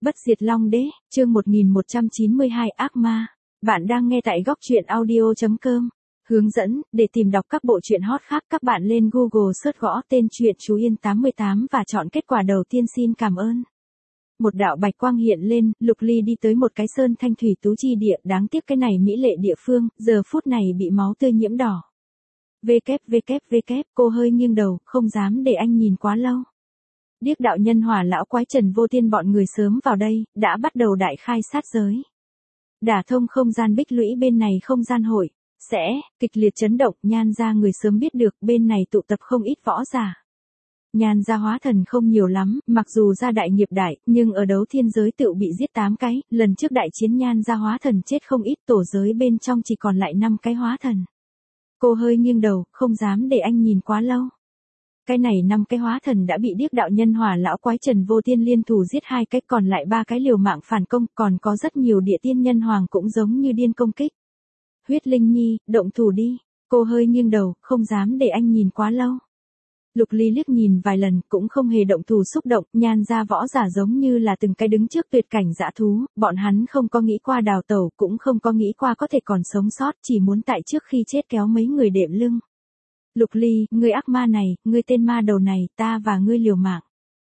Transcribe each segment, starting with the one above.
Bất diệt Long Đế, chương 1192 ác ma. Bạn đang nghe tại góc truyện audio.com. Hướng dẫn, để tìm đọc các bộ truyện hot khác các bạn lên Google search gõ tên truyện Chú Yên 88 và chọn kết quả đầu tiên xin cảm ơn. Một đạo bạch quang hiện lên, Lục Ly đi tới một cái sơn thanh thủy tú chi địa, đáng tiếc cái này mỹ lệ địa phương, giờ phút này bị máu tươi nhiễm đỏ. Cô hơi nghiêng đầu, không dám để anh nhìn quá lâu. Điếc đạo nhân Hỏa lão quái Trần Vô Tiên bọn người sớm vào đây, đã bắt đầu đại khai sát giới. Đả thông không gian bích lũy bên này không gian hội, sẽ kịch liệt chấn động, Nhan gia người sớm biết được, bên này tụ tập không ít võ giả. Nhan gia hóa thần không nhiều lắm, mặc dù gia đại nghiệp đại, nhưng ở đấu thiên giới tự bị giết 8 cái, lần trước đại chiến Nhan gia hóa thần chết không ít, tổ giới bên trong chỉ còn lại 5 cái hóa thần. Cô hơi nghiêng đầu, không dám để anh nhìn quá lâu. Cái này 5 cái hóa thần đã bị điếc đạo nhân Hỏa lão quái Trần Vô Tiên liên thủ giết 2 cái, còn lại 3 cái liều mạng phản công, còn có rất nhiều địa tiên nhân hoàng cũng giống như điên công kích. Huyết Linh Nhi, động thủ đi. Cô hơi nghiêng đầu, không dám để anh nhìn quá lâu. Lục Ly liếc nhìn vài lần, cũng không hề động thủ xúc động, Nhan gia võ giả giống như là từng cái đứng trước tuyệt cảnh dã thú, bọn hắn không có nghĩ qua đào tẩu, cũng không có nghĩ qua có thể còn sống sót, chỉ muốn tại trước khi chết kéo mấy người đệm lưng. Lục Ly, ngươi ác ma này, ngươi tên ma đầu này, ta và ngươi liều mạng.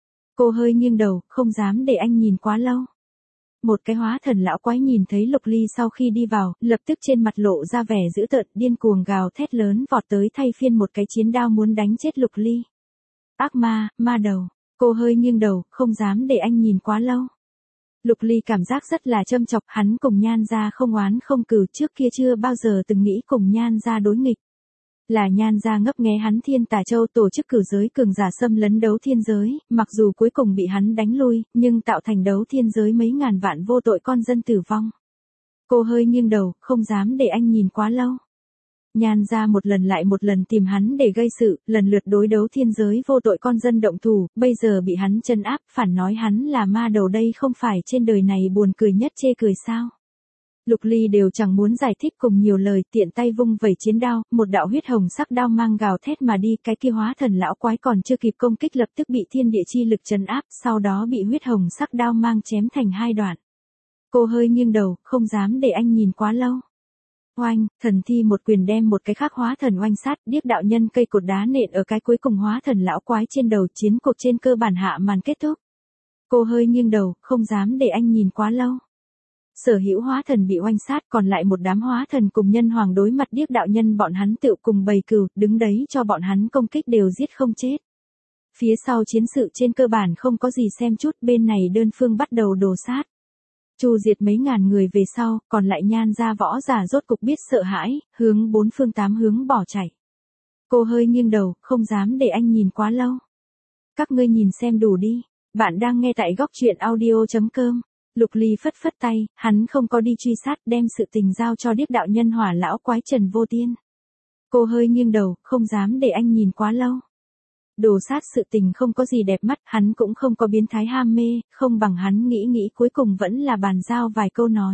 Cô hơi nghiêng đầu, không dám để anh nhìn quá lâu. Một cái hóa thần lão quái nhìn thấy Lục Ly sau khi đi vào, lập tức trên mặt lộ ra vẻ dữ tợn, điên cuồng gào thét lớn vọt tới thay phiên một cái chiến đao muốn đánh chết Lục Ly. Ác ma, ma đầu. Cô hơi nghiêng đầu, không dám để anh nhìn quá lâu. Lục Ly cảm giác rất là châm chọc, hắn cùng Nhan gia không oán không cừu, trước kia chưa bao giờ từng nghĩ cùng Nhan gia đối nghịch. Là Nhan gia ngấp nghé hắn Thiên Tà Châu tổ chức cử giới cường giả xâm lấn đấu thiên giới, mặc dù cuối cùng bị hắn đánh lui, nhưng tạo thành đấu thiên giới mấy ngàn vạn vô tội con dân tử vong. Cô hơi nghiêng đầu, không dám để anh nhìn quá lâu. Nhan gia một lần lại một lần tìm hắn để gây sự, lần lượt đối đấu thiên giới vô tội con dân động thủ, bây giờ bị hắn trấn áp, phản nói hắn là ma đầu, đây không phải trên đời này buồn cười nhất chê cười sao. Lục Ly đều chẳng muốn giải thích cùng nhiều lời, tiện tay vung vẩy chiến đao, một đạo huyết hồng sắc đao mang gào thét mà đi, cái kia hóa thần lão quái còn chưa kịp công kích lập tức bị thiên địa chi lực trấn áp, sau đó bị huyết hồng sắc đao mang chém thành 2 đoạn. Cô hơi nghiêng đầu, không dám để anh nhìn quá lâu. Oanh, thần thi một quyền đem một cái khác hóa thần oanh sát, điếc đạo nhân cây cột đá nện ở cái cuối cùng hóa thần lão quái trên đầu, chiến cuộc trên cơ bản hạ màn kết thúc. Cô hơi nghiêng đầu, không dám để anh nhìn quá lâu. Sở hữu hóa thần bị oanh sát, còn lại một đám hóa thần cùng nhân hoàng đối mặt điếc đạo nhân, bọn hắn tựu cùng bầy cừu, đứng đấy cho bọn hắn công kích đều giết không chết. Phía sau chiến sự trên cơ bản không có gì xem chút, bên này đơn phương bắt đầu đồ sát. Chu diệt mấy ngàn người về sau, còn lại Nhan gia võ giả rốt cục biết sợ hãi, hướng 4 phương 8 hướng bỏ chạy. Cô hơi nghiêng đầu, không dám để anh nhìn quá lâu. Các ngươi nhìn xem đủ đi, bạn đang nghe tại góc truyện audio.com. Lục Ly phất phất tay, hắn không có đi truy sát, đem sự tình giao cho điếc đạo nhân Hỏa lão quái Trần Vô Tiên. Cô hơi nghiêng đầu, không dám để anh nhìn quá lâu. Đồ sát sự tình không có gì đẹp mắt, hắn cũng không có biến thái ham mê, không bằng hắn nghĩ cuối cùng vẫn là bàn giao vài câu nói.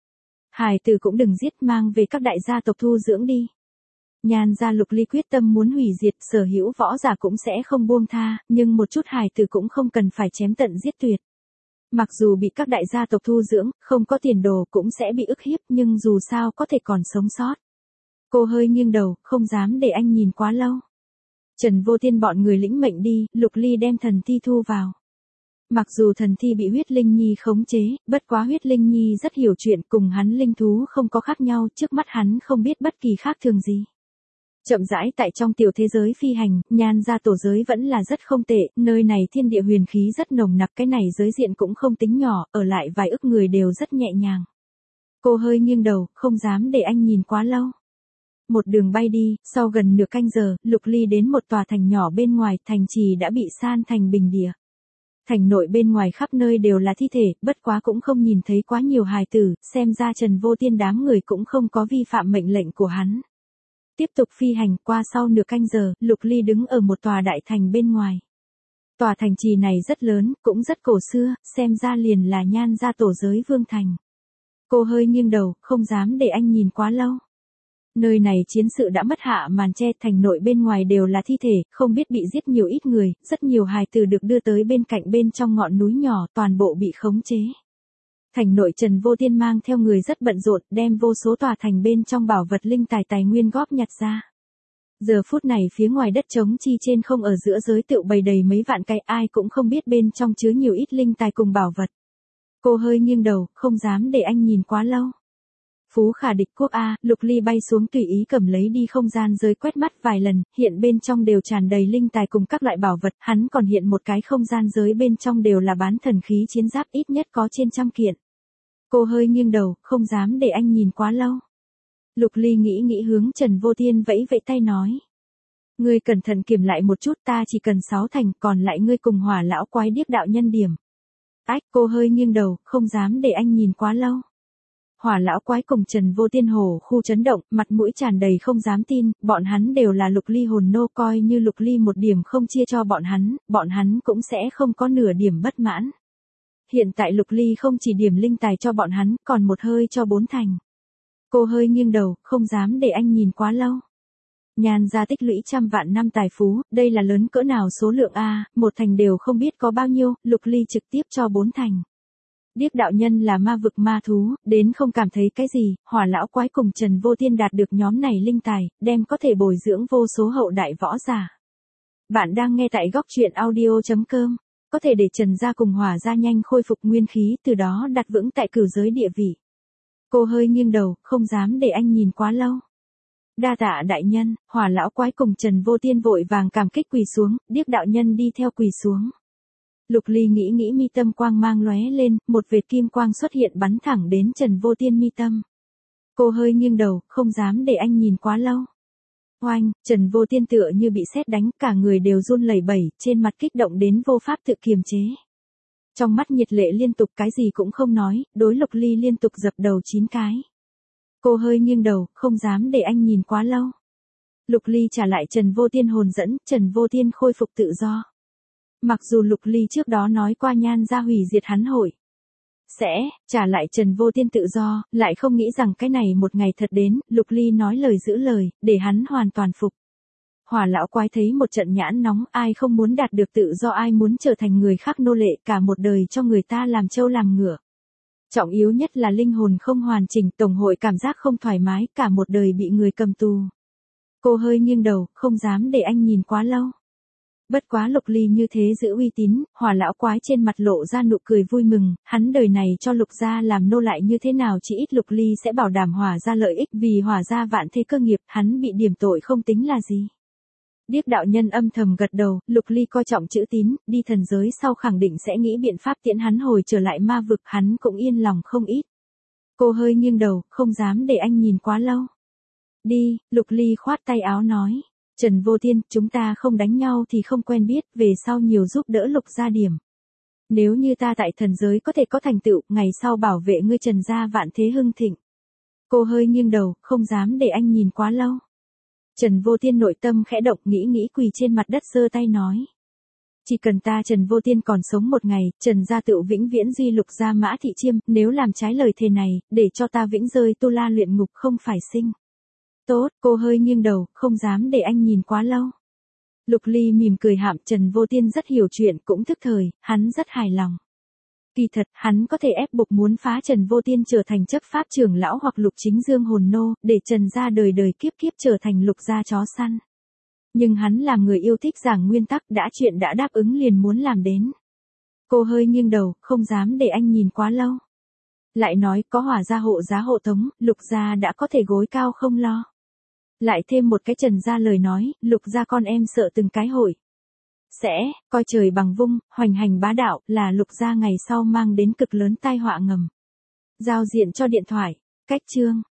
Hài tử cũng đừng giết, mang về các đại gia tộc thu dưỡng đi. Nhan gia Lục Ly quyết tâm muốn hủy diệt, sở hữu võ giả cũng sẽ không buông tha, nhưng một chút hài tử cũng không cần phải chém tận giết tuyệt. Mặc dù bị các đại gia tộc thu dưỡng, không có tiền đồ cũng sẽ bị ức hiếp, nhưng dù sao có thể còn sống sót. Cô hơi nghiêng đầu, không dám để anh nhìn quá lâu. Trần Vô Tiên bọn người lĩnh mệnh đi, Lục Ly đem thần thi thu vào. Mặc dù thần thi bị Huyết Linh Nhi khống chế, bất quá Huyết Linh Nhi rất hiểu chuyện, cùng hắn linh thú không có khác nhau, trước mắt hắn không biết bất kỳ khác thường gì. Chậm rãi tại trong tiểu thế giới phi hành, Nhan gia tổ giới vẫn là rất không tệ, nơi này thiên địa huyền khí rất nồng nặc, cái này giới diện cũng không tính nhỏ, ở lại vài ức người đều rất nhẹ nhàng. Cô hơi nghiêng đầu, không dám để anh nhìn quá lâu. Một đường bay đi, sau gần nửa canh giờ, Lục Ly đến một tòa thành nhỏ bên ngoài, thành trì đã bị san thành bình địa. Thành nội bên ngoài khắp nơi đều là thi thể, bất quá cũng không nhìn thấy quá nhiều hài tử, xem ra Trần Vô Tiên đám người cũng không có vi phạm mệnh lệnh của hắn. Tiếp tục phi hành, qua sau nửa canh giờ, Lục Ly đứng ở một tòa đại thành bên ngoài. Tòa thành trì này rất lớn, cũng rất cổ xưa, xem ra liền là Nhan gia tổ giới vương thành. Cô hơi nghiêng đầu, không dám để anh nhìn quá lâu. Nơi này chiến sự đã mất hạ màn che, thành nội bên ngoài đều là thi thể, không biết bị giết nhiều ít người, rất nhiều hài tử được đưa tới bên cạnh bên trong ngọn núi nhỏ, toàn bộ bị khống chế. Thành nội Trần Vô Tiên mang theo người rất bận rộn, đem vô số tòa thành bên trong bảo vật linh tài tài nguyên góp nhặt ra. Giờ phút này phía ngoài đất trống chi trên không ở giữa giới tựu bày đầy mấy vạn cây, ai cũng không biết bên trong chứa nhiều ít linh tài cùng bảo vật. Cô hơi nghiêng đầu, không dám để anh nhìn quá lâu. Phú Khả địch quốc A, Lục Ly bay xuống tùy ý cầm lấy đi không gian giới quét mắt vài lần, hiện bên trong đều tràn đầy linh tài cùng các loại bảo vật, hắn còn hiện một cái không gian giới bên trong đều là bán thần khí chiến giáp ít nhất có trên 100 kiện. Cô hơi nghiêng đầu, không dám để anh nhìn quá lâu. Lục Ly nghĩ hướng Trần Vô Tiên vẫy vẫy tay nói. Ngươi cẩn thận kiểm lại một chút, ta chỉ cần 6 thành, còn lại ngươi cùng Hỏa lão quái điếc đạo nhân điểm. Ách, cô hơi nghiêng đầu, không dám để anh nhìn quá lâu. Hỏa lão quái cùng Trần Vô Tiên hổ khu chấn động, mặt mũi tràn đầy không dám tin, bọn hắn đều là Lục Ly hồn nô, coi như Lục Ly một điểm không chia cho bọn hắn cũng sẽ không có nửa điểm bất mãn. Hiện tại Lục Ly không chỉ điểm linh tài cho bọn hắn, còn một hơi cho 4 thành. Cô hơi nghiêng đầu, không dám để anh nhìn quá lâu. Nhan gia tích lũy 100 vạn năm tài phú, đây là lớn cỡ nào số lượng A, một thành đều không biết có bao nhiêu, Lục Ly trực tiếp cho 4 thành. Điếc đạo nhân là ma vực ma thú, đến không cảm thấy cái gì, Hỏa lão quái cùng Trần Vô Tiên đạt được nhóm này linh tài, đem có thể bồi dưỡng vô số hậu đại võ giả. Bạn đang nghe tại góc truyện audio.com, có thể để Trần gia cùng Hỏa gia nhanh khôi phục nguyên khí, từ đó đặt vững tại cửu giới địa vị. Cô hơi nghiêng đầu, không dám để anh nhìn quá lâu. Đa tạ đại nhân, Hỏa lão quái cùng Trần Vô Tiên vội vàng cảm kích quỳ xuống, điếc đạo nhân đi theo quỳ xuống. Lục Ly nghĩ mi tâm quang mang lóe lên, một vệt kim quang xuất hiện bắn thẳng đến Trần Vô Tiên mi tâm. Cô hơi nghiêng đầu, không dám để anh nhìn quá lâu. Oanh, Trần Vô Tiên tựa như bị sét đánh, cả người đều run lẩy bẩy, trên mặt kích động đến vô pháp tự kiềm chế. Trong mắt nhiệt lệ liên tục cái gì cũng không nói, đối Lục Ly liên tục dập đầu 9 cái. Cô hơi nghiêng đầu, không dám để anh nhìn quá lâu. Lục Ly trả lại Trần Vô Tiên hồn dẫn, Trần Vô Tiên khôi phục tự do. Mặc dù Lục Ly trước đó nói qua Nhan gia hủy diệt hắn hội sẽ trả lại Trần Vô Tiên tự do, lại không nghĩ rằng cái này một ngày thật đến, Lục Ly nói lời giữ lời, để hắn hoàn toàn phục. Hỏa lão quái thấy một trận nhãn nóng, ai không muốn đạt được tự do, ai muốn trở thành người khác nô lệ, cả một đời cho người ta làm trâu làm ngựa. Trọng yếu nhất là linh hồn không hoàn chỉnh, tổng hội cảm giác không thoải mái, cả một đời bị người cầm tù. Cô hơi nghiêng đầu, không dám để anh nhìn quá lâu. Bất quá Lục Ly như thế giữ uy tín, Hỏa lão quái trên mặt lộ ra nụ cười vui mừng, hắn đời này cho Lục gia làm nô lại như thế nào chỉ ít Lục Ly sẽ bảo đảm Hỏa gia lợi ích, vì Hỏa gia vạn thế cơ nghiệp, hắn bị điểm tội không tính là gì. Điếc đạo nhân âm thầm gật đầu, Lục Ly coi trọng chữ tín, đi thần giới sau khẳng định sẽ nghĩ biện pháp tiễn hắn hồi trở lại ma vực, hắn cũng yên lòng không ít. Cô hơi nghiêng đầu, không dám để anh nhìn quá lâu. Đi, Lục Ly khoát tay áo nói. Trần Vô Tiên, chúng ta không đánh nhau thì không quen biết, về sau nhiều giúp đỡ Lục gia điểm. Nếu như ta tại thần giới có thể có thành tựu, ngày sau bảo vệ ngươi Trần gia vạn thế hưng thịnh. Cô hơi nghiêng đầu, không dám để anh nhìn quá lâu. Trần Vô Tiên nội tâm khẽ động, nghĩ quỳ trên mặt đất giơ tay nói. Chỉ cần ta Trần Vô Tiên còn sống một ngày, Trần gia tựu vĩnh viễn duy Lục gia Mã Thị Chiêm, nếu làm trái lời thề này, để cho ta vĩnh rơi tu la luyện ngục không phải sinh. Tốt, cô hơi nghiêng đầu, không dám để anh nhìn quá lâu. Lục Ly mỉm cười hạm, Trần Vô Tiên rất hiểu chuyện, cũng thức thời, hắn rất hài lòng. Kỳ thật, hắn có thể ép buộc muốn phá Trần Vô Tiên trở thành chấp pháp trưởng lão hoặc Lục Chính Dương hồn nô, để Trần gia đời đời kiếp kiếp trở thành Lục gia chó săn. Nhưng hắn làm người yêu thích giảng nguyên tắc, đã chuyện đã đáp ứng liền muốn làm đến. Cô hơi nghiêng đầu, không dám để anh nhìn quá lâu. Lại nói, có Hỏa gia hộ giá hộ tống, Lục gia đã có thể gối cao không lo. Lại thêm một cái Trần gia lời nói, Lục gia con em sợ từng cái hội sẽ coi trời bằng vung, hoành hành bá đạo, là Lục gia ngày sau mang đến cực lớn tai họa ngầm. Giao diện cho điện thoại, cách chương.